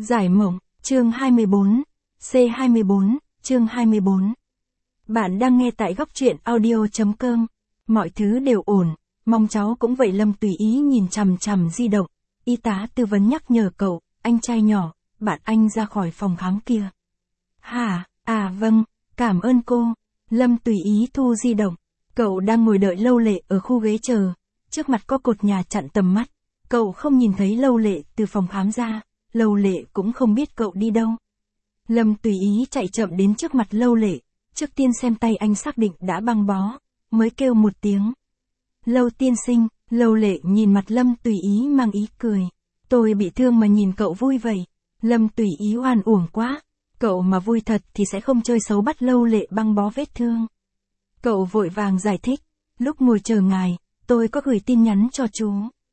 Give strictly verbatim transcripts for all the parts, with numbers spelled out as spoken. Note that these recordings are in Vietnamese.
Giải mộng, chương hai mươi bốn, C hai mươi bốn, chương hai mươi bốn. Bạn đang nghe tại góc truyện audio chấm com. Mọi thứ đều ổn, mong cháu cũng vậy. Lâm tùy ý nhìn chằm chằm di động. Y tá tư vấn nhắc nhở cậu, anh trai nhỏ, bạn anh ra khỏi phòng khám kia. Hả, à vâng, cảm ơn cô. Lâm tùy ý thu di động. Cậu đang ngồi đợi Lâu Lệ ở khu ghế chờ. Trước mặt có cột nhà chặn tầm mắt. Cậu không nhìn thấy Lâu Lệ từ phòng khám ra. Lâu Lệ cũng không biết cậu đi đâu. Lâm tùy ý chạy chậm đến trước mặt Lâu Lệ. Trước tiên xem tay anh xác định đã băng bó. Mới kêu một tiếng. Lâu tiên sinh. Lâu Lệ nhìn mặt Lâm tùy ý mang ý cười. Tôi bị thương mà nhìn cậu vui vậy. Lâm tùy ý oan uổng quá. Cậu mà vui thật thì sẽ không chơi xấu bắt Lâu Lệ băng bó vết thương. Cậu vội vàng giải thích. Lúc ngồi chờ ngài, tôi có gửi tin nhắn cho chú.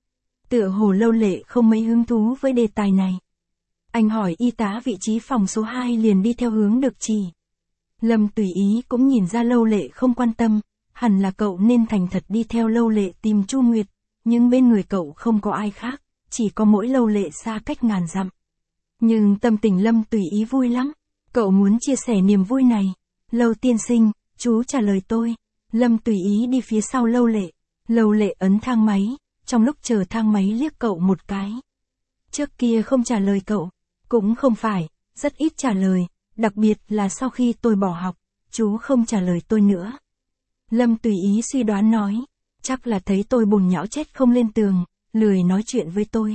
Tựa hồ Lâu Lệ không mấy hứng thú với đề tài này. Anh hỏi y tá vị trí phòng số hai liền đi theo hướng được chỉ. Lâm tùy ý cũng nhìn ra Lâu Lệ không quan tâm. Hẳn là cậu nên thành thật đi theo Lâu Lệ tìm Chu Nguyệt. Nhưng bên người cậu không có ai khác. Chỉ có mỗi Lâu Lệ xa cách ngàn dặm. Nhưng tâm tình Lâm tùy ý vui lắm. Cậu muốn chia sẻ niềm vui này. Lâu tiên sinh, chú trả lời tôi. Lâm tùy ý đi phía sau Lâu Lệ. Lâu Lệ ấn thang máy. Trong lúc chờ thang máy liếc cậu một cái. Trước kia không trả lời cậu. Cũng không phải, rất ít trả lời. Đặc biệt là sau khi tôi bỏ học. Chú không trả lời tôi nữa. Lâm tùy ý suy đoán nói. Chắc là thấy tôi bùn nhão chết không lên tường. Lười nói chuyện với tôi.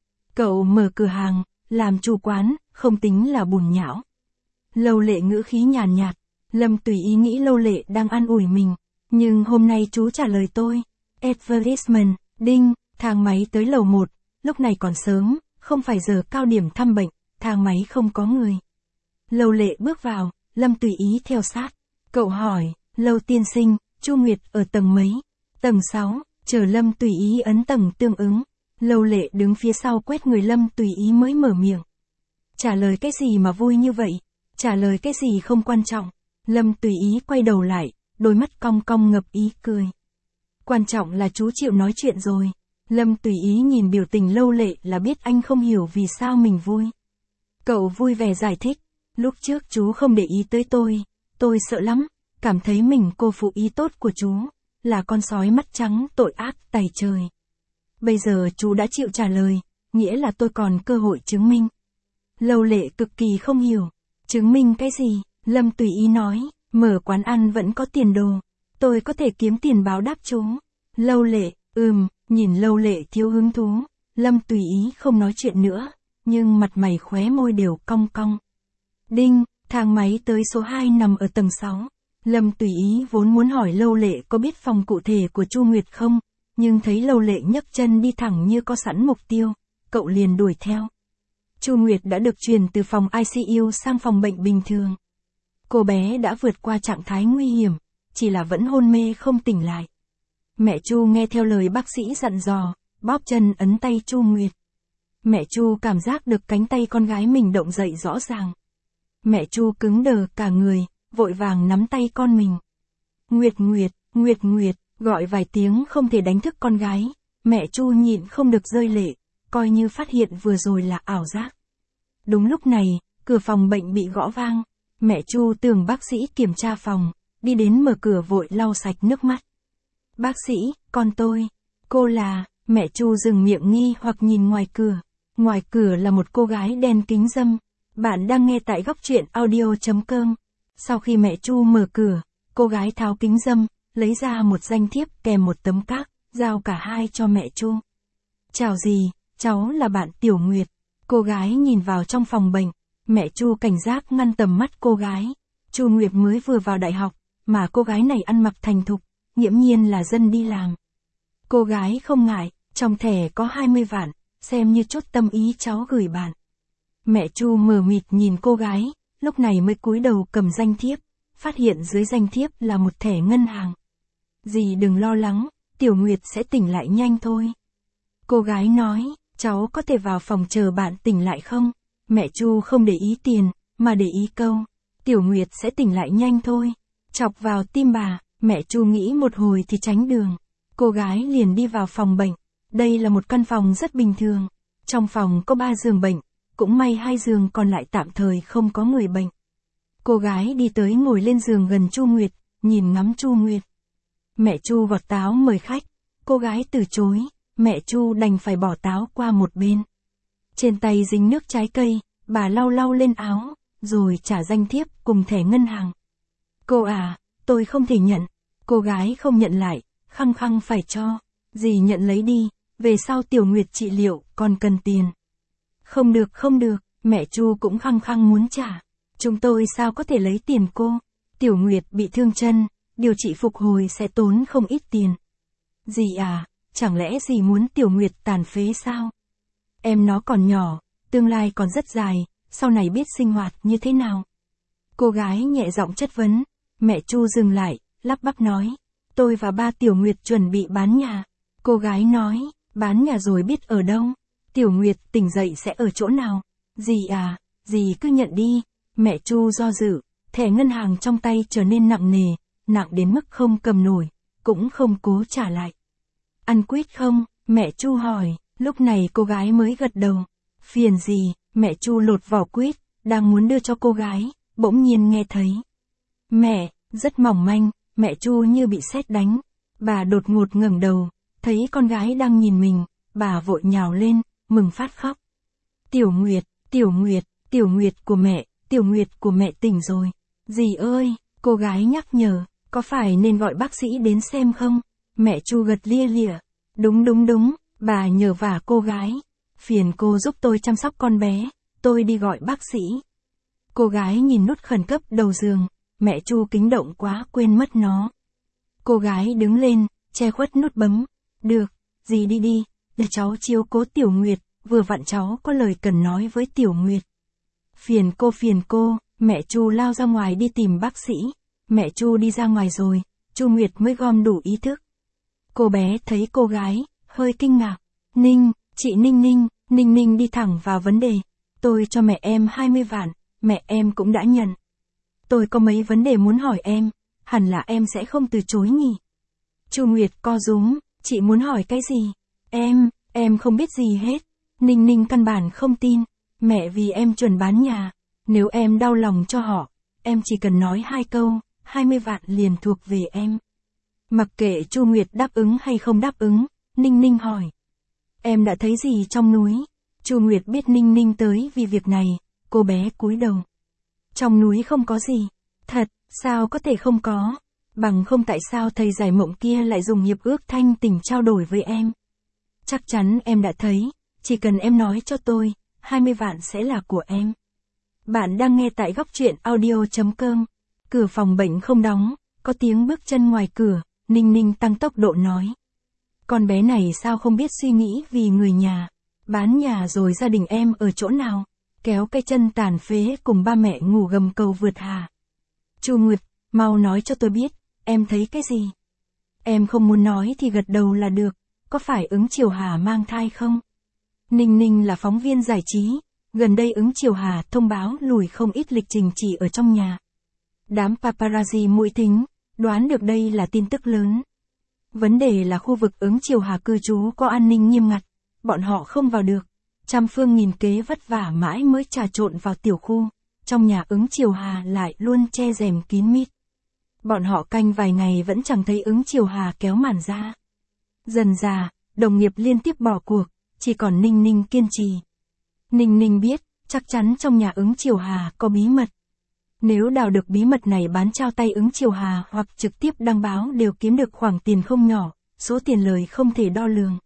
Cậu mở cửa hàng, làm chủ quán, không tính là bùn nhão. Lâu Lệ ngữ khí nhàn nhạt. Lâm tùy ý nghĩ Lâu Lệ đang an ủi mình. Nhưng hôm nay chú trả lời tôi. Advertisement, đinh, thang máy tới lầu một. Lúc này còn sớm, không phải giờ cao điểm thăm bệnh. Thang máy không có người. Lâu Lệ bước vào, Lâm tùy ý theo sát. Cậu hỏi, Lâu tiên sinh, Chu Nguyệt ở tầng mấy? Tầng sáu, chờ Lâm tùy ý ấn tầng tương ứng. Lâu Lệ đứng phía sau quét người Lâm tùy ý mới mở miệng. Trả lời cái gì mà vui như vậy? Trả lời cái gì không quan trọng. Lâm tùy ý quay đầu lại, đôi mắt cong cong ngập ý cười. Quan trọng là chú chịu nói chuyện rồi. Lâm tùy ý nhìn biểu tình Lâu Lệ là biết anh không hiểu vì sao mình vui. Cậu vui vẻ giải thích. Lúc trước chú không để ý tới tôi. Tôi sợ lắm. Cảm thấy mình cô phụ ý tốt của chú. Là con sói mắt trắng tội ác tày trời. Bây giờ chú đã chịu trả lời. Nghĩa là tôi còn cơ hội chứng minh. Lâu Lệ cực kỳ không hiểu. Chứng minh cái gì? Lâm tùy ý nói. Mở quán ăn vẫn có tiền đồ. Tôi có thể kiếm tiền báo đáp chú. Lâu Lệ, ừm, nhìn Lâu Lệ thiếu hứng thú. Lâm tùy ý không nói chuyện nữa. Nhưng mặt mày khóe môi đều cong cong. Đinh, thang máy tới số hai nằm ở tầng sáu. Lâm tùy ý vốn muốn hỏi Lâu Lệ có biết phòng cụ thể của Chu Nguyệt không. Nhưng thấy Lâu Lệ nhấc chân đi thẳng như có sẵn mục tiêu. Cậu liền đuổi theo. Chu Nguyệt đã được chuyển từ phòng i xê u sang phòng bệnh bình thường. Cô bé đã vượt qua trạng thái nguy hiểm. Chỉ là vẫn hôn mê không tỉnh lại. Mẹ Chu nghe theo lời bác sĩ dặn dò, bóp chân ấn tay Chu Nguyệt. Mẹ Chu cảm giác được cánh tay con gái mình động dậy rõ ràng. Mẹ Chu cứng đờ cả người, vội vàng nắm tay con mình. Nguyệt Nguyệt, Nguyệt Nguyệt, gọi vài tiếng không thể đánh thức con gái. Mẹ Chu nhịn không được rơi lệ, coi như phát hiện vừa rồi là ảo giác. Đúng lúc này, cửa phòng bệnh bị gõ vang. Mẹ Chu tưởng bác sĩ kiểm tra phòng, đi đến mở cửa vội lau sạch nước mắt. Bác sĩ, con tôi. Cô là, mẹ Chu dừng miệng nghi hoặc nhìn ngoài cửa. Ngoài cửa là một cô gái đen kính râm. Bạn đang nghe tại góc truyện audio chấm com. Sau khi mẹ Chu mở cửa, cô gái tháo kính râm, lấy ra một danh thiếp kèm một tấm cát, giao cả hai cho mẹ Chu. Chào dì, cháu là bạn Tiểu Nguyệt. Cô gái nhìn vào trong phòng bệnh. Mẹ Chu cảnh giác ngăn tầm mắt cô gái. Chu Nguyệt mới vừa vào đại học, mà cô gái này ăn mặc thành thục, nghiễm nhiên là dân đi làm. Cô gái không ngại, trong thẻ có hai mươi vạn, xem như chốt tâm ý cháu gửi bạn. Mẹ Chu mờ mịt nhìn cô gái, lúc này mới cúi đầu cầm danh thiếp, phát hiện dưới danh thiếp là một thẻ ngân hàng. Dì đừng lo lắng, Tiểu Nguyệt sẽ tỉnh lại nhanh thôi. Cô gái nói, cháu có thể vào phòng chờ bạn tỉnh lại không? Mẹ Chu không để ý tiền, mà để ý câu, Tiểu Nguyệt sẽ tỉnh lại nhanh thôi. Chọc vào tim bà, mẹ Chu nghĩ một hồi thì tránh đường. Cô gái liền đi vào phòng bệnh. Đây là một căn phòng rất bình thường. Trong phòng có ba giường bệnh, cũng may hai giường còn lại tạm thời không có người bệnh. Cô gái đi tới ngồi lên giường gần Chu Nguyệt, nhìn ngắm Chu Nguyệt. Mẹ Chu vọt táo mời khách, cô gái từ chối, mẹ Chu đành phải bỏ táo qua một bên. Trên tay dính nước trái cây, bà lau lau lên áo, rồi trả danh thiếp cùng thẻ ngân hàng. Cô à, tôi không thể nhận. Cô gái không nhận lại, khăng khăng phải cho. Dì nhận lấy đi, về sau Tiểu Nguyệt trị liệu còn cần tiền. Không được không được, mẹ Chu cũng khăng khăng muốn trả. Chúng tôi sao có thể lấy tiền cô? Tiểu Nguyệt bị thương chân, điều trị phục hồi sẽ tốn không ít tiền. Dì à, chẳng lẽ dì muốn Tiểu Nguyệt tàn phế sao? Em nó còn nhỏ, tương lai còn rất dài, sau này biết sinh hoạt như thế nào? Cô gái nhẹ giọng chất vấn, mẹ Chu dừng lại, lắp bắp nói, tôi và ba Tiểu Nguyệt chuẩn bị bán nhà. Cô gái nói, bán nhà rồi biết ở đâu? Tiểu Nguyệt tỉnh dậy sẽ ở chỗ nào? Dì à, dì cứ nhận đi. Mẹ Chu do dự, thẻ ngân hàng trong tay trở nên nặng nề, nặng đến mức không cầm nổi, cũng không cố trả lại. Ăn quýt không? Mẹ Chu hỏi, lúc này cô gái mới gật đầu. Phiền gì? Mẹ Chu lột vỏ quýt, đang muốn đưa cho cô gái, bỗng nhiên nghe thấy. Mẹ, rất mỏng manh, mẹ Chu như bị sét đánh. Bà đột ngột ngẩng đầu, thấy con gái đang nhìn mình, bà vội nhào lên, mừng phát khóc. Tiểu Nguyệt, Tiểu Nguyệt, Tiểu Nguyệt của mẹ, Tiểu Nguyệt của mẹ tỉnh rồi. Dì ơi, cô gái nhắc nhở, có phải nên gọi bác sĩ đến xem không? Mẹ Chu gật lia lịa. Đúng đúng đúng, bà nhờ vả cô gái. Phiền cô giúp tôi chăm sóc con bé, tôi đi gọi bác sĩ. Cô gái nhìn nút khẩn cấp đầu giường, mẹ Chu kính động quá quên mất nó. Cô gái đứng lên, che khuất nút bấm. Được, dì đi đi, để cháu chiếu cố Tiểu Nguyệt, vừa vặn cháu có lời cần nói với Tiểu Nguyệt. Phiền cô phiền cô, mẹ Chu lao ra ngoài đi tìm bác sĩ. Mẹ Chu đi ra ngoài rồi, Chu Nguyệt mới gom đủ ý thức. Cô bé thấy cô gái, hơi kinh ngạc. Ninh, chị Ninh Ninh, Ninh Ninh đi thẳng vào vấn đề. Tôi cho mẹ em hai mươi vạn, mẹ em cũng đã nhận. Tôi có mấy vấn đề muốn hỏi em, hẳn là em sẽ không từ chối nhỉ. Chu Nguyệt co rúm, chị muốn hỏi cái gì? Em, em không biết gì hết. Ninh Ninh căn bản không tin. Mẹ vì em chuẩn bán nhà, nếu em đau lòng cho họ, em chỉ cần nói hai câu, hai mươi vạn liền thuộc về em. Mặc kệ Chu Nguyệt đáp ứng hay không đáp ứng, Ninh Ninh hỏi. Em đã thấy gì trong núi? Chu Nguyệt biết Ninh Ninh tới vì việc này, cô bé cúi đầu. Trong núi không có gì. Thật, sao có thể không có? Bằng không tại sao thầy giải mộng kia lại dùng hiệp ước thanh tình trao đổi với em? Chắc chắn em đã thấy, chỉ cần em nói cho tôi, hai mươi vạn sẽ là của em. Bạn đang nghe tại góc truyện audio chấm com. Cửa phòng bệnh không đóng, có tiếng bước chân ngoài cửa, Ninh Ninh tăng tốc độ nói. Con bé này sao không biết suy nghĩ vì người nhà. Bán nhà rồi gia đình em ở chỗ nào? Kéo cái chân tàn phế cùng ba mẹ ngủ gầm cầu vượt hà. Chu Nguyệt, mau nói cho tôi biết, em thấy cái gì? Em không muốn nói thì gật đầu là được, có phải Ứng Chiều Hà mang thai không? Ninh Ninh là phóng viên giải trí, gần đây Ứng Chiều Hà thông báo lùi không ít lịch trình chỉ ở trong nhà. Đám paparazzi mũi thính, đoán được đây là tin tức lớn. Vấn đề là khu vực Ứng Chiều Hà cư trú có an ninh nghiêm ngặt, bọn họ không vào được. Trăm phương nghìn kế vất vả mãi mới trà trộn vào tiểu khu, trong nhà Ứng Chiều Hà lại luôn che rèm kín mít. Bọn họ canh vài ngày vẫn chẳng thấy Ứng Chiều Hà kéo màn ra. Dần dà, đồng nghiệp liên tiếp bỏ cuộc, chỉ còn Ninh Ninh kiên trì. Ninh Ninh biết, chắc chắn trong nhà Ứng Chiều Hà có bí mật. Nếu đào được bí mật này bán trao tay Ứng Chiều Hà hoặc trực tiếp đăng báo đều kiếm được khoản tiền không nhỏ, số tiền lời không thể đo lường.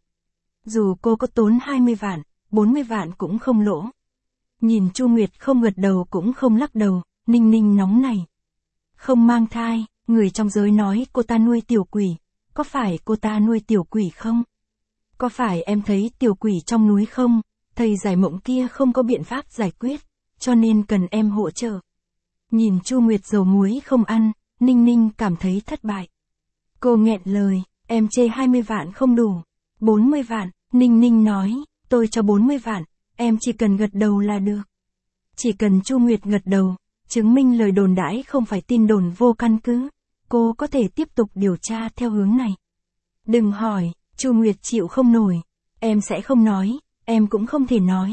Dù cô có tốn hai mươi vạn, bốn mươi vạn cũng không lỗ. Nhìn Chu Nguyệt không gật đầu cũng không lắc đầu, Ninh Ninh nóng này. Không mang thai, người trong giới nói cô ta nuôi tiểu quỷ. Có phải cô ta nuôi tiểu quỷ không? Có phải em thấy tiểu quỷ trong núi không? Thầy giải mộng kia không có biện pháp giải quyết, cho nên cần em hỗ trợ. Nhìn Chu Nguyệt dầu muối không ăn, Ninh Ninh cảm thấy thất bại. Cô nghẹn lời, em chê hai mươi vạn không đủ. bốn mươi vạn, Ninh Ninh nói, tôi cho bốn mươi vạn, em chỉ cần gật đầu là được. Chỉ cần Chu Nguyệt gật đầu, chứng minh lời đồn đãi không phải tin đồn vô căn cứ, cô có thể tiếp tục điều tra theo hướng này. Đừng hỏi, Chu Nguyệt chịu không nổi, em sẽ không nói, em cũng không thể nói.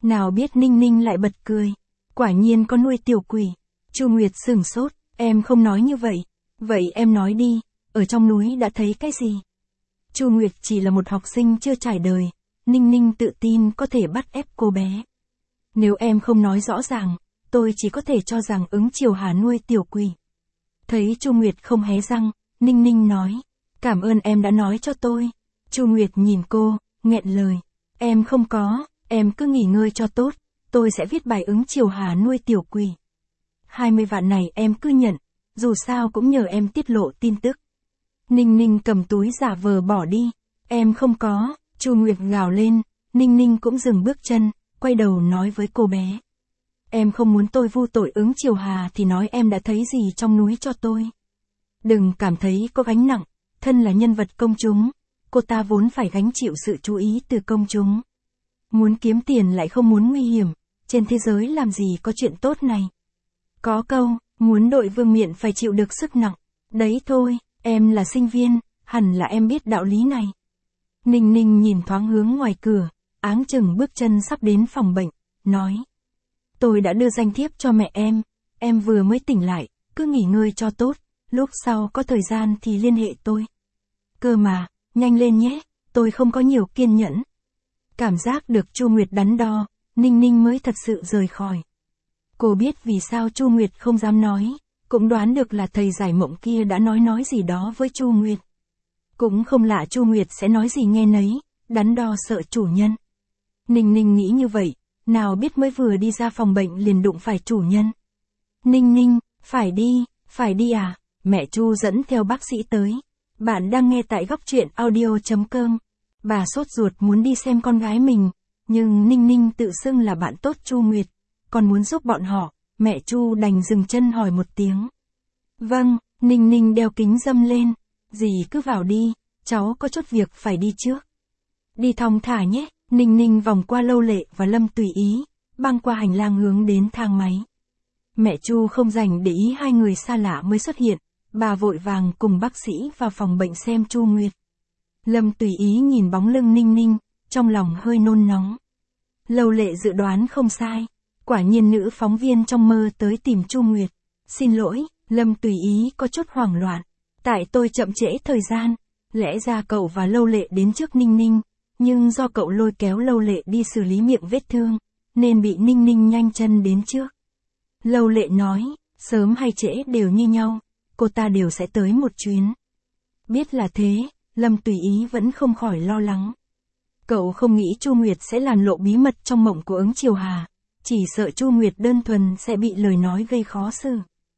Nào biết Ninh Ninh lại bật cười. Quả nhiên có nuôi tiểu quỷ. Chu Nguyệt sửng sốt, em không nói như vậy. Vậy em nói đi, ở trong núi đã thấy cái gì? Chu Nguyệt chỉ là một học sinh chưa trải đời. Ninh Ninh tự tin có thể bắt ép cô bé. Nếu em không nói rõ ràng, tôi chỉ có thể cho rằng ứng Triều Hà nuôi tiểu quỷ. Thấy Chu Nguyệt không hé răng, Ninh Ninh nói, cảm ơn em đã nói cho tôi. Chu Nguyệt nhìn cô, nghẹn lời, em không có, em cứ nghỉ ngơi cho tốt, tôi sẽ viết bài ứng Triều Hà nuôi tiểu quỷ. hai mươi vạn này em cứ nhận, dù sao cũng nhờ em tiết lộ tin tức. Ninh Ninh cầm túi giả vờ bỏ đi, em không có, Chu Nguyệt gào lên, Ninh Ninh cũng dừng bước chân, quay đầu nói với cô bé. Em không muốn tôi vu tội ứng Triều Hà thì nói em đã thấy gì trong núi cho tôi. Đừng cảm thấy có gánh nặng, thân là nhân vật công chúng, cô ta vốn phải gánh chịu sự chú ý từ công chúng. Muốn kiếm tiền lại không muốn nguy hiểm, trên thế giới làm gì có chuyện tốt này. Có câu, muốn đội vương miện phải chịu được sức nặng, đấy thôi, em là sinh viên, hẳn là em biết đạo lý này. Ninh Ninh nhìn thoáng hướng ngoài cửa, áng chừng bước chân sắp đến phòng bệnh, nói. Tôi đã đưa danh thiếp cho mẹ em, em vừa mới tỉnh lại, cứ nghỉ ngơi cho tốt, lúc sau có thời gian thì liên hệ tôi. Cơ mà, nhanh lên nhé, tôi không có nhiều kiên nhẫn. Cảm giác được Chu Nguyệt đắn đo, Ninh Ninh mới thật sự rời khỏi. Cô biết vì sao Chu Nguyệt không dám nói, cũng đoán được là thầy giải mộng kia đã nói nói gì đó với Chu Nguyệt. Cũng không lạ Chu Nguyệt sẽ nói gì nghe nấy, đắn đo sợ chủ nhân. Ninh Ninh nghĩ như vậy, nào biết mới vừa đi ra phòng bệnh liền đụng phải chủ nhân. Ninh Ninh, phải đi, phải đi à, mẹ Chu dẫn theo bác sĩ tới. Bạn đang nghe tại góc truyện audio chấm com. Bà sốt ruột muốn đi xem con gái mình, nhưng Ninh Ninh tự xưng là bạn tốt Chu Nguyệt, còn muốn giúp bọn họ, mẹ Chu đành dừng chân hỏi một tiếng. Vâng, Ninh Ninh đeo kính râm lên, dì cứ vào đi, cháu có chút việc phải đi trước. Đi thong thả nhé, Ninh Ninh vòng qua Lâu Lệ và Lâm Tùy Ý, băng qua hành lang hướng đến thang máy. Mẹ Chu không dành để ý hai người xa lạ mới xuất hiện, bà vội vàng cùng bác sĩ vào phòng bệnh xem Chu Nguyệt. Lâm Tùy Ý nhìn bóng lưng Ninh Ninh, trong lòng hơi nôn nóng. Lâu Lệ dự đoán không sai, quả nhiên nữ phóng viên trong mơ tới tìm Chu Nguyệt. Xin lỗi, Lâm Tùy Ý có chút hoảng loạn, tại tôi chậm trễ thời gian, lẽ ra cậu và Lâu Lệ đến trước Ninh Ninh, nhưng do cậu lôi kéo Lâu Lệ đi xử lý miệng vết thương, nên bị Ninh Ninh nhanh chân đến trước. Lâu Lệ nói, sớm hay trễ đều như nhau, cô ta đều sẽ tới một chuyến. Biết là thế, Lâm Tùy Ý vẫn không khỏi lo lắng. Cậu không nghĩ Chu Nguyệt sẽ làn lộ bí mật trong mộng của ứng Triều Hà, chỉ sợ Chu Nguyệt đơn thuần sẽ bị lời nói gây khó xử.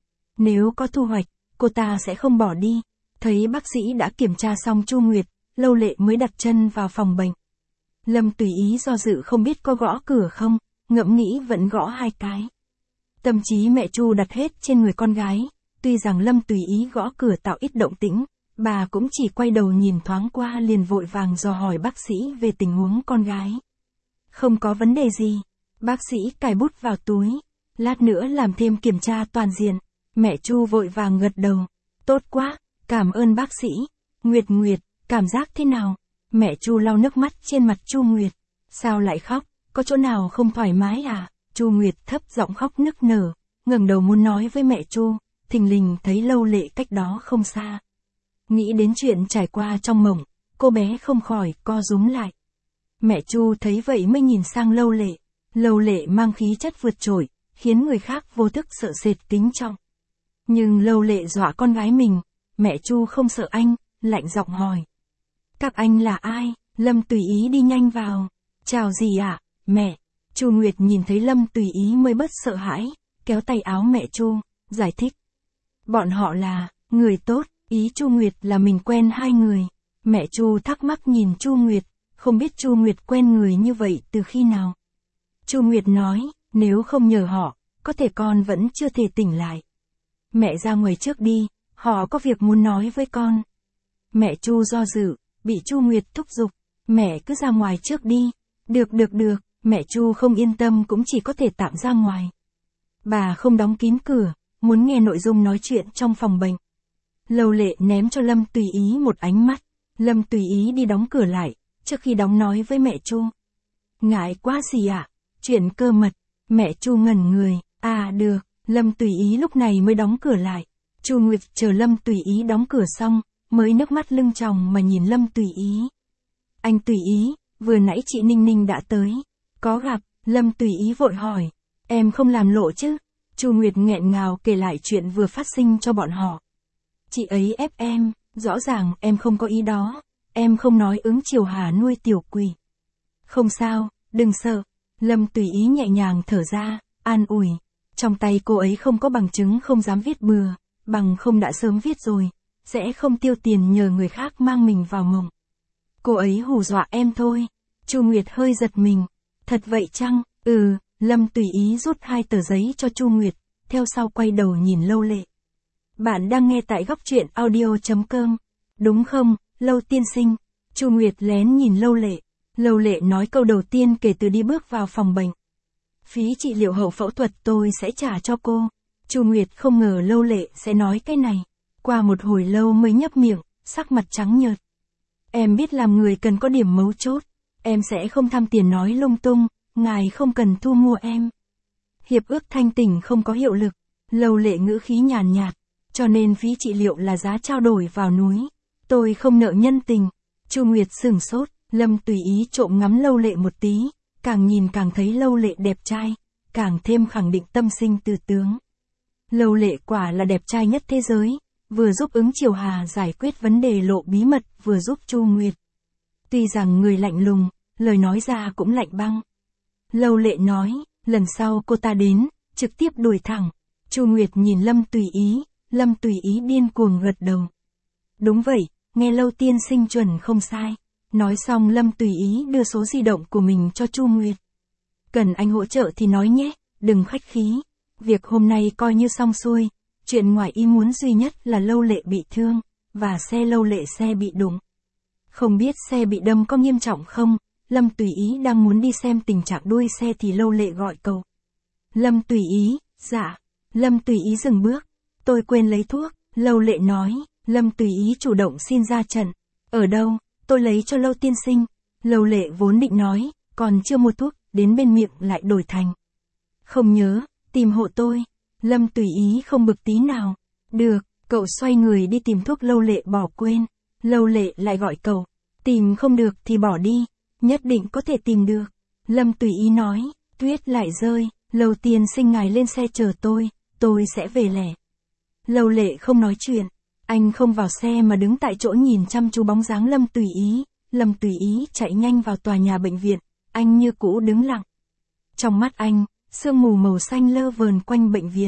Nếu có thu hoạch, cô ta sẽ không bỏ đi. Thấy bác sĩ đã kiểm tra xong Chu Nguyệt, Lâu Lệ mới đặt chân vào phòng bệnh. Lâm Tùy Ý do dự không biết có gõ cửa không, ngẫm nghĩ vẫn gõ hai cái. Tâm trí mẹ Chu đặt hết trên người con gái, tuy rằng Lâm Tùy Ý gõ cửa tạo ít động tĩnh, bà cũng chỉ quay đầu nhìn thoáng qua liền vội vàng dò hỏi bác sĩ về tình huống con gái. Không có vấn đề gì, bác sĩ cài bút vào túi, lát nữa làm thêm kiểm tra toàn diện. Mẹ Chu vội vàng gật đầu, tốt quá, cảm ơn bác sĩ. Nguyệt Nguyệt, cảm giác thế nào? Mẹ Chu lau nước mắt trên mặt Chu Nguyệt. Sao lại khóc, có chỗ nào không thoải mái à? Chu Nguyệt thấp giọng khóc nức nở, ngẩng đầu muốn nói với mẹ Chu, thình lình thấy Lâu Lệ cách đó không xa. Nghĩ đến chuyện trải qua trong mộng, cô bé không khỏi co rúm lại. Mẹ Chu thấy vậy mới nhìn sang Lâu Lệ. Lâu Lệ mang khí chất vượt trội, khiến người khác vô thức sợ sệt kính trọng. Nhưng Lâu Lệ dọa con gái mình, mẹ Chu không sợ anh, lạnh giọng hỏi. Các anh là ai? Lâm Tùy Ý đi nhanh vào. Chào gì ạ, à? Mẹ. Chu Nguyệt nhìn thấy Lâm Tùy Ý mới bớt sợ hãi, kéo tay áo mẹ Chu, giải thích. Bọn họ là người tốt, ý Chu Nguyệt là mình quen hai người. Mẹ Chu thắc mắc nhìn Chu Nguyệt, không biết Chu Nguyệt quen người như vậy từ khi nào. Chu Nguyệt nói, nếu không nhờ họ, có thể con vẫn chưa thể tỉnh lại. Mẹ ra ngoài trước đi, họ có việc muốn nói với con. Mẹ Chu do dự, bị Chu Nguyệt thúc giục, mẹ cứ ra ngoài trước đi. Được được được, mẹ Chu không yên tâm cũng chỉ có thể tạm ra ngoài. Bà không đóng kín cửa, muốn nghe nội dung nói chuyện trong phòng bệnh. Lâu Lệ ném cho Lâm Tùy Ý một ánh mắt, Lâm Tùy Ý đi đóng cửa lại, trước khi đóng nói với mẹ Chu. Ngại quá gì ạ? À? Chuyện cơ mật. Mẹ Chu ngẩn người, à được, Lâm Tùy Ý lúc này mới đóng cửa lại. Chu Nguyệt chờ Lâm Tùy Ý đóng cửa xong, mới nước mắt lưng tròng mà nhìn Lâm Tùy Ý. Anh Tùy Ý, vừa nãy chị Ninh Ninh đã tới. Có gặp, Lâm Tùy Ý vội hỏi. Em không làm lộ chứ? Chu Nguyệt nghẹn ngào kể lại chuyện vừa phát sinh cho bọn họ. Chị ấy ép em, rõ ràng em không có ý đó. Em không nói ứng Triều Hà nuôi tiểu quỷ. Không sao, đừng sợ. Lâm Tùy Ý nhẹ nhàng thở ra, an ủi. Trong tay cô ấy không có bằng chứng, không dám viết bừa, bằng không đã sớm viết rồi, sẽ không tiêu tiền nhờ người khác mang mình vào mộng. Cô ấy hù dọa em thôi. Chu Nguyệt hơi giật mình. Thật vậy chăng? Ừ, Lâm Tùy Ý rút hai tờ giấy cho Chu Nguyệt, theo sau quay đầu nhìn Lâu Lệ. Bạn đang nghe tại góc truyện audio chấm com. Đúng không, Lâu tiên sinh? Chu Nguyệt lén nhìn Lâu Lệ. Lâu Lệ nói câu đầu tiên kể từ đi bước vào phòng bệnh. Phí trị liệu hậu phẫu thuật tôi sẽ trả cho cô. Chu Nguyệt không ngờ Lâu Lệ sẽ nói cái này. Qua một hồi lâu mới nhấp miệng, sắc mặt trắng nhợt. Em biết làm người cần có điểm mấu chốt. Em sẽ không tham tiền nói lung tung, ngài không cần thu mua em. Hiệp ước thanh tỉnh không có hiệu lực. Lâu Lệ ngữ khí nhàn nhạt. Cho nên phí trị liệu là giá trao đổi vào núi. Tôi không nợ nhân tình. Chu Nguyệt sửng sốt. Lâm Tùy Ý trộm ngắm Lâu Lệ một tí, càng nhìn càng thấy Lâu Lệ đẹp trai, càng thêm khẳng định tâm sinh từ tướng. Lâu Lệ quả là đẹp trai nhất thế giới, vừa giúp ứng Triều Hà giải quyết vấn đề lộ bí mật, vừa giúp Chu Nguyệt. Tuy rằng người lạnh lùng, lời nói ra cũng lạnh băng. Lâu Lệ nói, lần sau cô ta đến, trực tiếp đuổi thẳng. Chu Nguyệt nhìn Lâm Tùy Ý, Lâm Tùy Ý điên cuồng gật đầu. Đúng vậy, nghe Lâu tiên sinh chuẩn không sai. Nói xong Lâm Tùy Ý đưa số di động của mình cho Chu Nguyệt. Cần anh hỗ trợ thì nói nhé, đừng khách khí. Việc hôm nay coi như xong xuôi, chuyện ngoài ý muốn duy nhất là Lâu Lệ bị thương, và xe Lâu Lệ xe bị đụng. Không biết xe bị đâm có nghiêm trọng không, Lâm Tùy Ý đang muốn đi xem tình trạng đuôi xe thì Lâu Lệ gọi cậu. Lâm Tùy Ý, dạ. Lâm Tùy Ý dừng bước. Tôi quên lấy thuốc, Lâu Lệ nói. Lâm Tùy Ý chủ động xin ra trận. Ở đâu? Tôi lấy cho Lâu tiên sinh. Lâu Lệ vốn định nói, còn chưa mua thuốc, đến bên miệng lại đổi thành. Không nhớ, tìm hộ tôi. Lâm Tùy Ý không bực tí nào. Được, cậu xoay người đi tìm thuốc. Lâu Lệ bỏ quên. Lâu Lệ lại gọi cậu. Tìm không được thì bỏ đi, nhất định có thể tìm được. Lâm Tùy Ý nói, tuyết lại rơi, Lâu tiên sinh ngài lên xe chờ tôi, tôi sẽ về lẻ. Lâu Lệ không nói chuyện. Anh không vào xe mà đứng tại chỗ nhìn chăm chú bóng dáng Lâm Tùy Ý. Lâm Tùy Ý chạy nhanh vào tòa nhà bệnh viện, anh như cũ đứng lặng. Trong mắt anh, sương mù màu xanh lơ vờn quanh bệnh viện.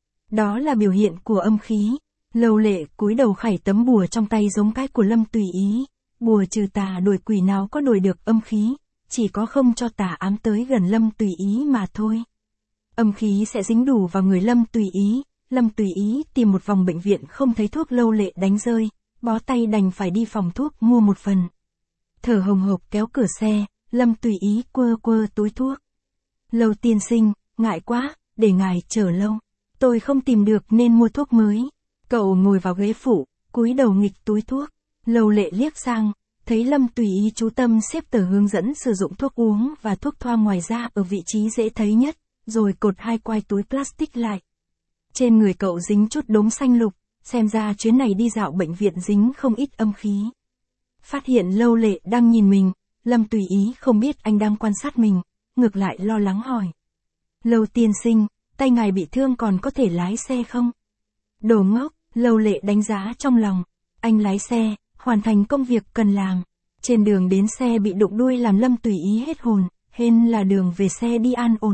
Đó là biểu hiện của âm khí. Lâu Lệ cúi đầu khải tấm bùa trong tay giống cái của Lâm Tùy Ý. Bùa trừ tà đuổi quỷ nào có đuổi được âm khí, chỉ có không cho tà ám tới gần Lâm Tùy Ý mà thôi. Âm khí sẽ dính đủ vào người Lâm Tùy Ý. Lâm Tùy Ý tìm một vòng bệnh viện không thấy thuốc. Lâu Lệ đánh rơi, bó tay đành phải đi phòng thuốc mua một phần. Thở hồng hộc kéo cửa xe, Lâm Tùy Ý quơ quơ túi thuốc. Lâu tiên sinh, ngại quá, để ngài chờ lâu. Tôi không tìm được nên mua thuốc mới. Cậu ngồi vào ghế phụ, cúi đầu nghịch túi thuốc. Lâu Lệ liếc sang, thấy Lâm Tùy Ý chú tâm xếp tờ hướng dẫn sử dụng thuốc uống và thuốc thoa ngoài ra ở vị trí dễ thấy nhất, rồi cột hai quai túi plastic lại. Trên người cậu dính chút đốm xanh lục, xem ra chuyến này đi dạo bệnh viện dính không ít âm khí. Phát hiện Lâu Lệ đang nhìn mình, Lâm Tùy Ý không biết anh đang quan sát mình, ngược lại lo lắng hỏi. Lâu tiên sinh, tay ngài bị thương còn có thể lái xe không? Đồ ngốc, Lâu Lệ đánh giá trong lòng. Anh lái xe, hoàn thành công việc cần làm. Trên đường đến xe bị đụng đuôi làm Lâm Tùy Ý hết hồn, hên là đường về xe đi an ổn.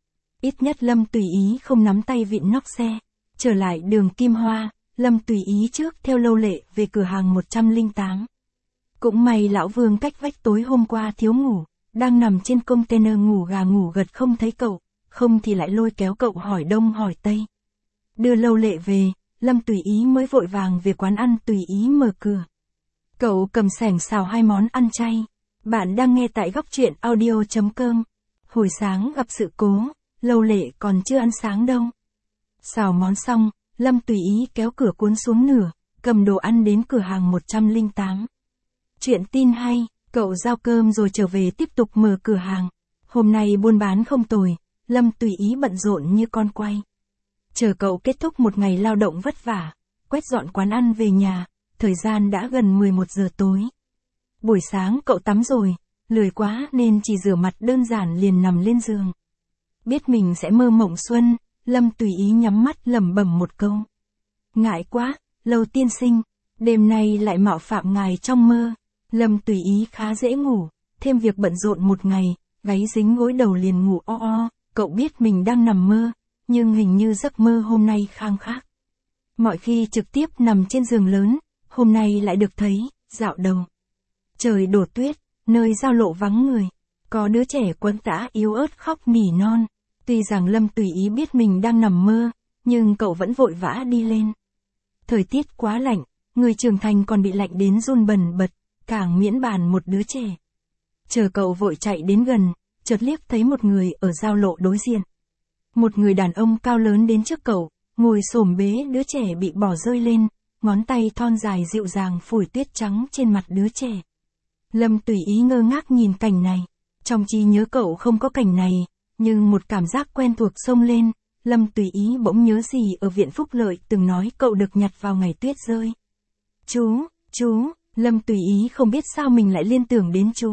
Ít nhất Lâm Tùy Ý không nắm tay vịn nóc xe. Trở lại đường Kim Hoa, Lâm Tùy Ý trước theo Lâu Lệ về cửa hàng một trăm lẻ tám. Cũng may lão Vương cách vách tối hôm qua thiếu ngủ, đang nằm trên container ngủ gà ngủ gật không thấy cậu, không thì lại lôi kéo cậu hỏi đông hỏi tây. Đưa Lâu Lệ về, Lâm Tùy Ý mới vội vàng về quán ăn Tùy Ý mở cửa. Cậu cầm xẻng xào hai món ăn chay. Bạn đang nghe tại góc truyện audio chấm com. Hồi sáng gặp sự cố, Lâu Lệ còn chưa ăn sáng đâu. Xào món xong, Lâm Tùy Ý kéo cửa cuốn xuống nửa, cầm đồ ăn đến cửa hàng một trăm lẻ tám. Chuyện tin hay, cậu giao cơm rồi trở về tiếp tục mở cửa hàng. Hôm nay buôn bán không tồi, Lâm tùy ý bận rộn như con quay. Chờ cậu kết thúc một ngày lao động vất vả, quét dọn quán ăn về nhà, thời gian đã gần mười một giờ tối. Buổi sáng cậu tắm rồi, lười quá nên chỉ rửa mặt đơn giản liền nằm lên giường. Biết mình sẽ mơ mộng xuân, Lâm tùy ý nhắm mắt lẩm bẩm một câu. Ngại quá, Lâu tiên sinh, đêm nay lại mạo phạm ngài trong mơ. Lâm tùy ý khá dễ ngủ, thêm việc bận rộn một ngày, gáy dính gối đầu liền ngủ o o, cậu biết mình đang nằm mơ, nhưng hình như giấc mơ hôm nay khang khác. Mọi khi trực tiếp nằm trên giường lớn, hôm nay lại được thấy, dạo đầu. Trời đổ tuyết, nơi giao lộ vắng người, có đứa trẻ quấn tã yếu ớt khóc nỉ non. Tuy rằng Lâm tùy ý biết mình đang nằm mơ, nhưng cậu vẫn vội vã đi lên. Thời tiết quá lạnh, người trưởng thành còn bị lạnh đến run bần bật, càng miễn bàn một đứa trẻ. Chờ cậu vội chạy đến gần, chợt liếc thấy một người ở giao lộ đối diện. Một người đàn ông cao lớn đến trước cậu, ngồi xổm bế đứa trẻ bị bỏ rơi lên, ngón tay thon dài dịu dàng phủi tuyết trắng trên mặt đứa trẻ. Lâm tùy ý ngơ ngác nhìn cảnh này, trong trí nhớ cậu không có cảnh này, nhưng một cảm giác quen thuộc xông lên. Lâm tùy ý bỗng nhớ gì ở viện Phúc Lợi từng nói cậu được nhặt vào ngày tuyết rơi. Chú, chú, Lâm tùy ý không biết sao mình lại liên tưởng đến chú.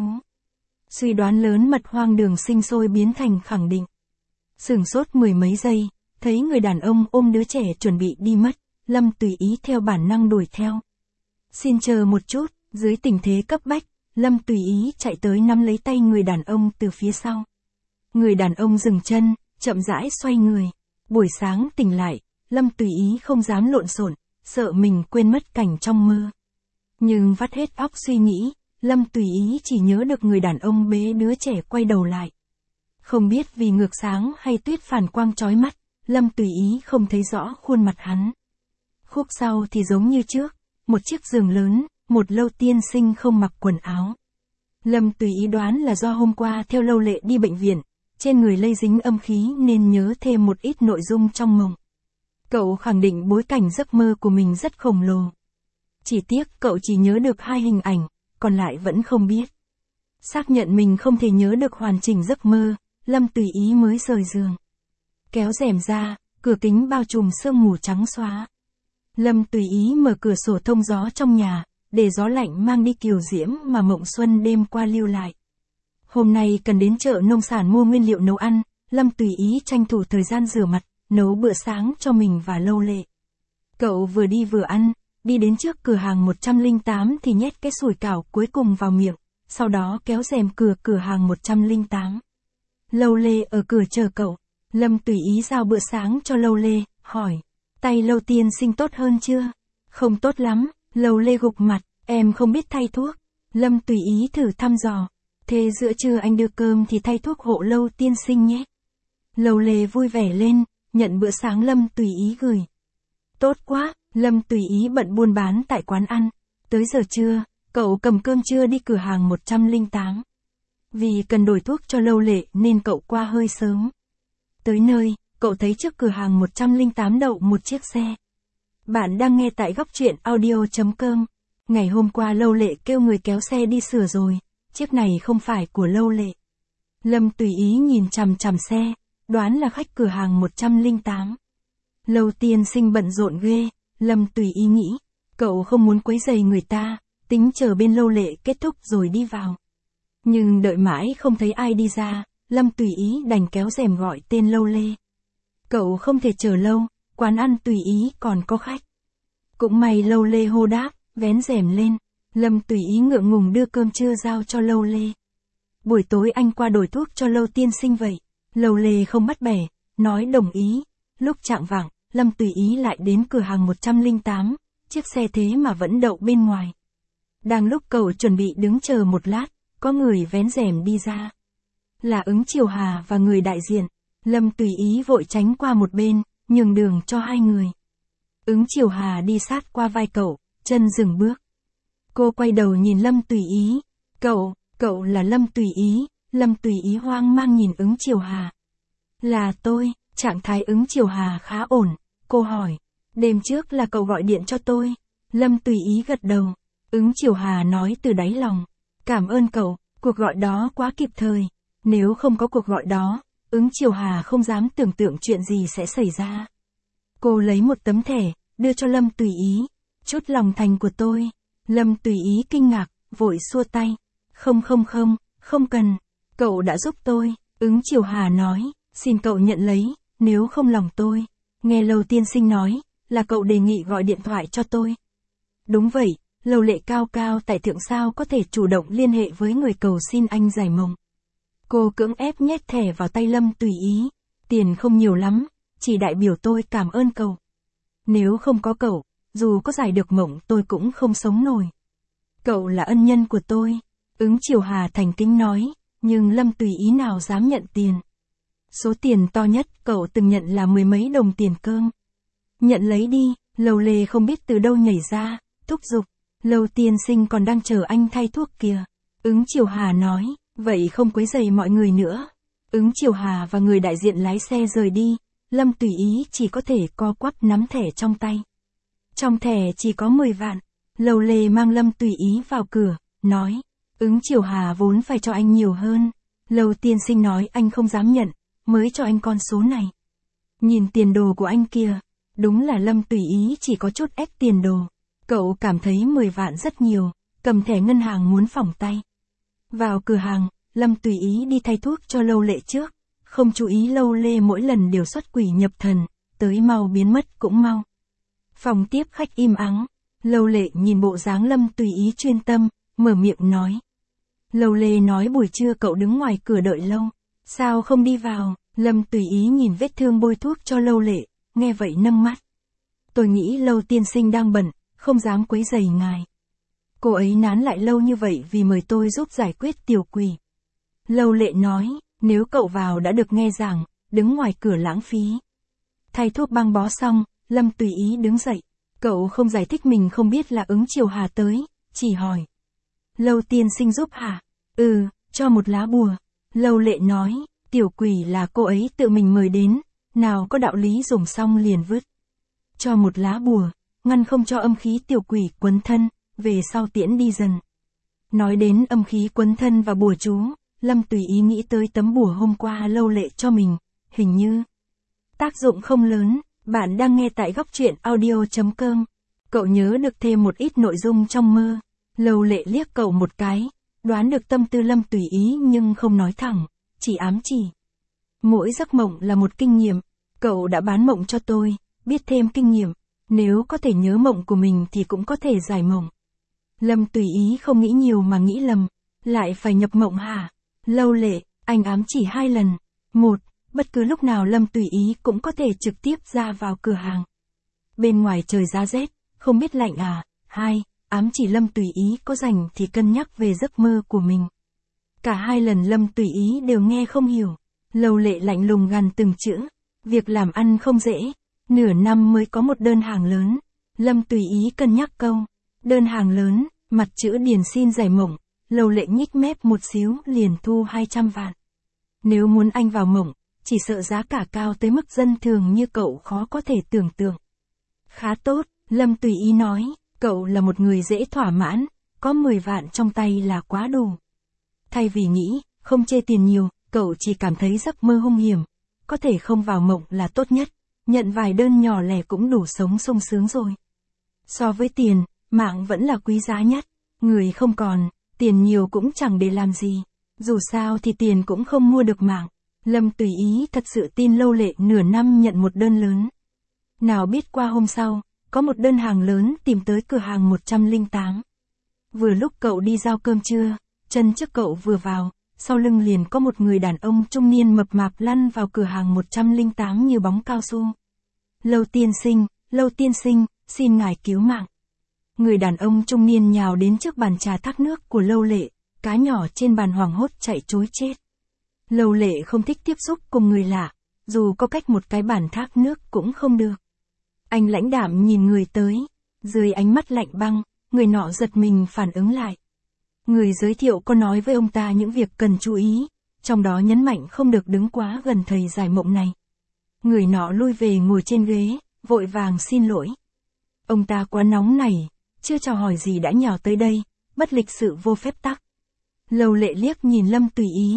Suy đoán lớn mật hoang đường sinh sôi biến thành khẳng định. Sửng sốt mười mấy giây, thấy người đàn ông ôm đứa trẻ chuẩn bị đi mất, Lâm tùy ý theo bản năng đuổi theo. Xin chờ một chút, dưới tình thế cấp bách, Lâm tùy ý chạy tới nắm lấy tay người đàn ông từ phía sau. Người đàn ông dừng chân, chậm rãi xoay người. Buổi sáng tỉnh lại, Lâm tùy ý không dám lộn xộn, sợ mình quên mất cảnh trong mơ. Nhưng vắt hết óc suy nghĩ, Lâm tùy ý chỉ nhớ được người đàn ông bế đứa trẻ quay đầu lại. Không biết vì ngược sáng hay tuyết phản quang chói mắt, Lâm tùy ý không thấy rõ khuôn mặt hắn. Khúc sau thì giống như trước, một chiếc giường lớn, một Lâu tiên sinh không mặc quần áo. Lâm tùy ý đoán là do hôm qua theo Lâu Lệ đi bệnh viện, trên người lây dính âm khí nên nhớ thêm một ít nội dung trong mộng. Cậu khẳng định bối cảnh giấc mơ của mình rất khổng lồ. Chỉ tiếc cậu chỉ nhớ được hai hình ảnh, còn lại vẫn không biết. Xác nhận mình không thể nhớ được hoàn chỉnh giấc mơ, Lâm tùy ý mới rời giường. Kéo rèm ra, cửa kính bao trùm sương mù trắng xóa. Lâm tùy ý mở cửa sổ thông gió trong nhà, để gió lạnh mang đi kiều diễm mà mộng xuân đêm qua lưu lại. Hôm nay cần đến chợ nông sản mua nguyên liệu nấu ăn, Lâm tùy ý tranh thủ thời gian rửa mặt, nấu bữa sáng cho mình và Lâu Lệ. Cậu vừa đi vừa ăn, đi đến trước cửa hàng một trăm lẻ tám thì nhét cái sủi cảo cuối cùng vào miệng, sau đó kéo rèm cửa cửa hàng một trăm lẻ tám. Lâu Lệ ở cửa chờ cậu, Lâm tùy ý giao bữa sáng cho Lâu Lệ, hỏi, tay Lâu tiên sinh tốt hơn chưa? Không tốt lắm, Lâu Lệ gục mặt, em không biết thay thuốc. Lâm tùy ý thử thăm dò. Thế giữa trưa anh đưa cơm thì thay thuốc hộ Lâu tiên sinh nhé. Lâu Lệ vui vẻ lên, nhận bữa sáng Lâm tùy ý gửi. Tốt quá, Lâm tùy ý bận buôn bán tại quán ăn. Tới giờ trưa, cậu cầm cơm trưa đi cửa hàng một trăm lẻ tám. Vì cần đổi thuốc cho Lâu Lệ nên cậu qua hơi sớm. Tới nơi, cậu thấy trước cửa hàng một trăm lẻ tám đậu một chiếc xe. Bạn đang nghe tại góc truyện audio chấm com. Ngày hôm qua Lâu Lệ kêu người kéo xe đi sửa rồi. Chiếc này không phải của Lâu Lệ. Lâm tùy ý nhìn chằm chằm xe, đoán là khách cửa hàng một trăm lẻ tám. Lâu tiên sinh bận rộn ghê, Lâm tùy ý nghĩ. Cậu không muốn quấy rầy người ta, tính chờ bên Lâu Lệ kết thúc rồi đi vào. Nhưng đợi mãi không thấy ai đi ra, Lâm tùy ý đành kéo rèm gọi tên Lâu Lệ. Cậu không thể chờ lâu, quán ăn tùy ý còn có khách. Cũng may Lâu Lệ hô đáp, vén rèm lên. Lâm tùy ý ngượng ngùng đưa cơm trưa giao cho Lâu Lệ. Buổi tối anh qua đổi thuốc cho Lâu tiên sinh vậy. Lâu Lệ không bắt bẻ, nói đồng ý. Lúc chạng vạng, Lâm tùy ý lại đến cửa hàng một trăm lẻ tám, chiếc xe thế mà vẫn đậu bên ngoài. Đang lúc cậu chuẩn bị đứng chờ một lát, có người vén rèm đi ra. Là Ứng Chiều Hà và người đại diện. Lâm tùy ý vội tránh qua một bên, nhường đường cho hai người. Ứng Chiều Hà đi sát qua vai cậu, chân dừng bước. Cô quay đầu nhìn Lâm tùy ý. Cậu, cậu là Lâm tùy ý. Lâm tùy ý hoang mang nhìn Ứng Chiều Hà. Là tôi, trạng thái Ứng Chiều Hà khá ổn. Cô hỏi, đêm trước là cậu gọi điện cho tôi. Lâm tùy ý gật đầu. Ứng Chiều Hà nói từ đáy lòng. Cảm ơn cậu, cuộc gọi đó quá kịp thời. Nếu không có cuộc gọi đó, Ứng Chiều Hà không dám tưởng tượng chuyện gì sẽ xảy ra. Cô lấy một tấm thẻ, đưa cho Lâm Tùy Ý. Chút lòng thành của tôi. Lâm Tùy Ý kinh ngạc, vội xua tay. Không không không, không cần. Cậu đã giúp tôi. Ứng Chiều Hà nói, xin cậu nhận lấy, nếu không lòng tôi. Nghe Lầu tiên sinh nói, là cậu đề nghị gọi điện thoại cho tôi. Đúng vậy, Lầu Lệ cao cao tại thượng sao có thể chủ động liên hệ với người cầu xin anh giải mộng. Cô cưỡng ép nhét thẻ vào tay Lâm Tùy Ý. Tiền không nhiều lắm, chỉ đại biểu tôi cảm ơn cậu. Nếu không có cậu, dù có giải được mộng tôi cũng không sống nổi. Cậu là ân nhân của tôi. Ứng Chiều Hà thành kính nói, nhưng Lâm Tùy Ý nào dám nhận tiền. Số tiền to nhất cậu từng nhận là mười mấy đồng tiền cơm. Nhận lấy đi, Lầu Lê không biết từ đâu nhảy ra, thúc giục. Lầu tiên sinh còn đang chờ anh thay thuốc kìa. Ứng Chiều Hà nói, vậy không quấy rầy mọi người nữa. Ứng Chiều Hà và người đại diện lái xe rời đi, Lâm Tùy Ý chỉ có thể co quắp nắm thẻ trong tay. Trong thẻ chỉ có mười vạn. Lầu Lê mang Lâm Tùy Ý vào cửa, nói, Ứng Chiều Hà vốn phải cho anh nhiều hơn. Lầu tiên sinh nói anh không dám nhận, mới cho anh con số này. Nhìn tiền đồ của anh kia, đúng là Lâm Tùy Ý chỉ có chút ép tiền đồ. Cậu cảm thấy mười vạn rất nhiều, cầm thẻ ngân hàng muốn phỏng tay. Vào cửa hàng, Lâm Tùy Ý đi thay thuốc cho Lầu Lệ trước, không chú ý Lầu Lê mỗi lần đều xuất quỷ nhập thần, tới mau biến mất cũng mau. Phòng tiếp khách im ắng, Lầu Lệ nhìn bộ dáng Lâm Tùy Ý chuyên tâm, mở miệng nói. Lầu Lê nói buổi trưa cậu đứng ngoài cửa đợi lâu, sao không đi vào? Lâm Tùy Ý nhìn vết thương bôi thuốc cho Lầu Lệ, nghe vậy nâng mắt. Tôi nghĩ Lầu tiên sinh đang bận, không dám quấy rầy ngài. Cô ấy nán lại lâu như vậy vì mời tôi giúp giải quyết tiểu quỷ. Lầu Lệ nói, nếu cậu vào đã được nghe giảng, đứng ngoài cửa lãng phí. Thay thuốc băng bó xong, Lâm Tùy Ý đứng dậy. Cậu không giải thích mình không biết là Ứng Chiều Hà tới, chỉ hỏi. Lầu tiên sinh giúp hả? Ừ, cho một lá bùa. Lầu Lệ nói, tiểu quỷ là cô ấy tự mình mời đến, nào có đạo lý dùng xong liền vứt. Cho một lá bùa, ngăn không cho âm khí tiểu quỷ quấn thân, về sau tiễn đi dần. Nói đến âm khí quấn thân và bùa chú, Lâm Tùy Ý nghĩ tới tấm bùa hôm qua Lầu Lệ cho mình, hình như tác dụng không lớn. Bạn đang nghe tại góc truyện audio chấm com. Cậu nhớ được thêm một ít nội dung trong mơ. Lầu Lệ liếc cậu một cái, đoán được tâm tư Lâm Tùy Ý nhưng không nói thẳng, chỉ ám chỉ. Mỗi giấc mộng là một kinh nghiệm, cậu đã bán mộng cho tôi, biết thêm kinh nghiệm, nếu có thể nhớ mộng của mình thì cũng có thể giải mộng. Lâm Tùy Ý không nghĩ nhiều mà nghĩ lầm, lại phải nhập mộng hả? Lầu Lệ, anh ám chỉ hai lần. Một, bất cứ lúc nào Lâm Tùy Ý cũng có thể trực tiếp ra vào cửa hàng. Bên ngoài trời giá rét, không biết lạnh à? Hai, ám chỉ Lâm Tùy Ý có rảnh thì cân nhắc về giấc mơ của mình. Cả hai lần Lâm Tùy Ý đều nghe không hiểu. Lầu Lệ lạnh lùng gằn từng chữ. Việc làm ăn không dễ, nửa năm mới có một đơn hàng lớn. Lâm Tùy Ý cân nhắc câu. Đơn hàng lớn, mặt chữ điền xin giải mộng. Lầu Lệ nhích mép một xíu liền thu hai trăm vạn. Nếu muốn anh vào mộng, chỉ sợ giá cả cao tới mức dân thường như cậu khó có thể tưởng tượng. Khá tốt, Lâm Tùy Ý nói, cậu là một người dễ thỏa mãn, có mười vạn trong tay là quá đủ. Thay vì nghĩ, không chê tiền nhiều, cậu chỉ cảm thấy giấc mơ hung hiểm, có thể không vào mộng là tốt nhất, nhận vài đơn nhỏ lẻ cũng đủ sống sung sướng rồi. So với tiền, mạng vẫn là quý giá nhất, người không còn, tiền nhiều cũng chẳng để làm gì, dù sao thì tiền cũng không mua được mạng. Lâm Tùy Ý thật sự tin Lầu Lệ nửa năm nhận một đơn lớn. Nào biết qua hôm sau, có một đơn hàng lớn tìm tới cửa hàng một trăm lẻ tám. Vừa lúc cậu đi giao cơm trưa, chân trước cậu vừa vào, sau lưng liền có một người đàn ông trung niên mập mạp lăn vào cửa hàng một trăm lẻ tám như bóng cao su. Lầu tiên sinh, Lầu tiên sinh, xin ngài cứu mạng. Người đàn ông trung niên nhào đến trước bàn trà thác nước của Lầu Lệ, cá nhỏ trên bàn hoảng hốt chạy trối chết. Lầu Lệ không thích tiếp xúc cùng người lạ, dù có cách một cái bàn thác nước cũng không được. Anh lãnh đạm nhìn người tới, dưới ánh mắt lạnh băng, người nọ giật mình phản ứng lại. Người giới thiệu có nói với ông ta những việc cần chú ý, trong đó nhấn mạnh không được đứng quá gần thầy giải mộng này. Người nọ lui về ngồi trên ghế, vội vàng xin lỗi. Ông ta quá nóng nảy, chưa chào hỏi gì đã nhào tới đây, bất lịch sự vô phép tắc. Lầu Lệ liếc nhìn Lâm Tùy Ý,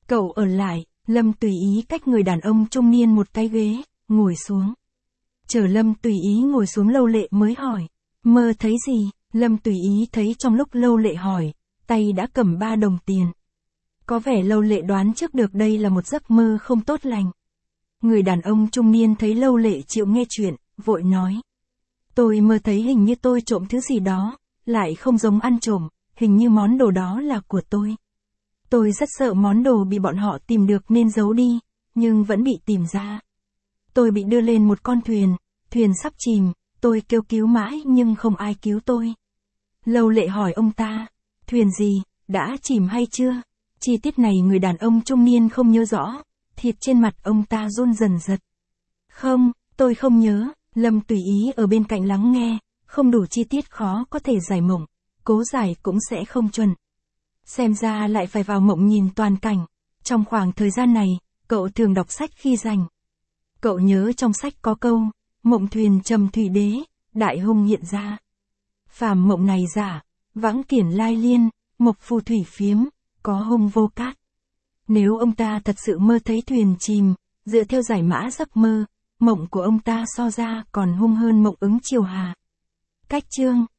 Cậu ở lại, Lâm tùy ý cách người đàn ông trung niên một cái ghế, ngồi xuống. Chờ Lâm tùy ý ngồi xuống Lâu Lệ mới hỏi, mơ thấy gì? Lâm tùy ý thấy trong lúc Lâu Lệ hỏi, tay đã cầm ba đồng tiền. Có vẻ Lâu Lệ đoán trước được đây là một giấc mơ không tốt lành. Người đàn ông trung niên thấy Lâu Lệ chịu nghe chuyện, vội nói. Tôi mơ thấy hình như tôi trộm thứ gì đó, lại không giống ăn trộm, hình như món đồ đó là của tôi. Tôi rất sợ món đồ bị bọn họ tìm được nên giấu đi, nhưng vẫn bị tìm ra. Tôi bị đưa lên một con thuyền, thuyền sắp chìm, tôi kêu cứu mãi nhưng không ai cứu tôi. Lâu Lệ hỏi ông ta, thuyền gì, đã chìm hay chưa? Chi tiết này người đàn ông trung niên không nhớ rõ, thịt trên mặt ông ta run dần giật. Không, tôi không nhớ, Lâm tùy ý ở bên cạnh lắng nghe, không đủ chi tiết khó có thể giải mộng, cố giải cũng sẽ không chuẩn. Xem ra lại phải vào mộng nhìn toàn cảnh, trong khoảng thời gian này, cậu thường đọc sách khi rảnh. Cậu nhớ trong sách có câu, mộng thuyền trầm thủy đế, đại hung hiện ra. Phàm mộng này giả, vãng kiển lai liên, mộc phù thủy phiếm, có hung vô cát. Nếu ông ta thật sự mơ thấy thuyền chìm, dựa theo giải mã giấc mơ, mộng của ông ta so ra còn hung hơn mộng ứng triều hà. Cách chương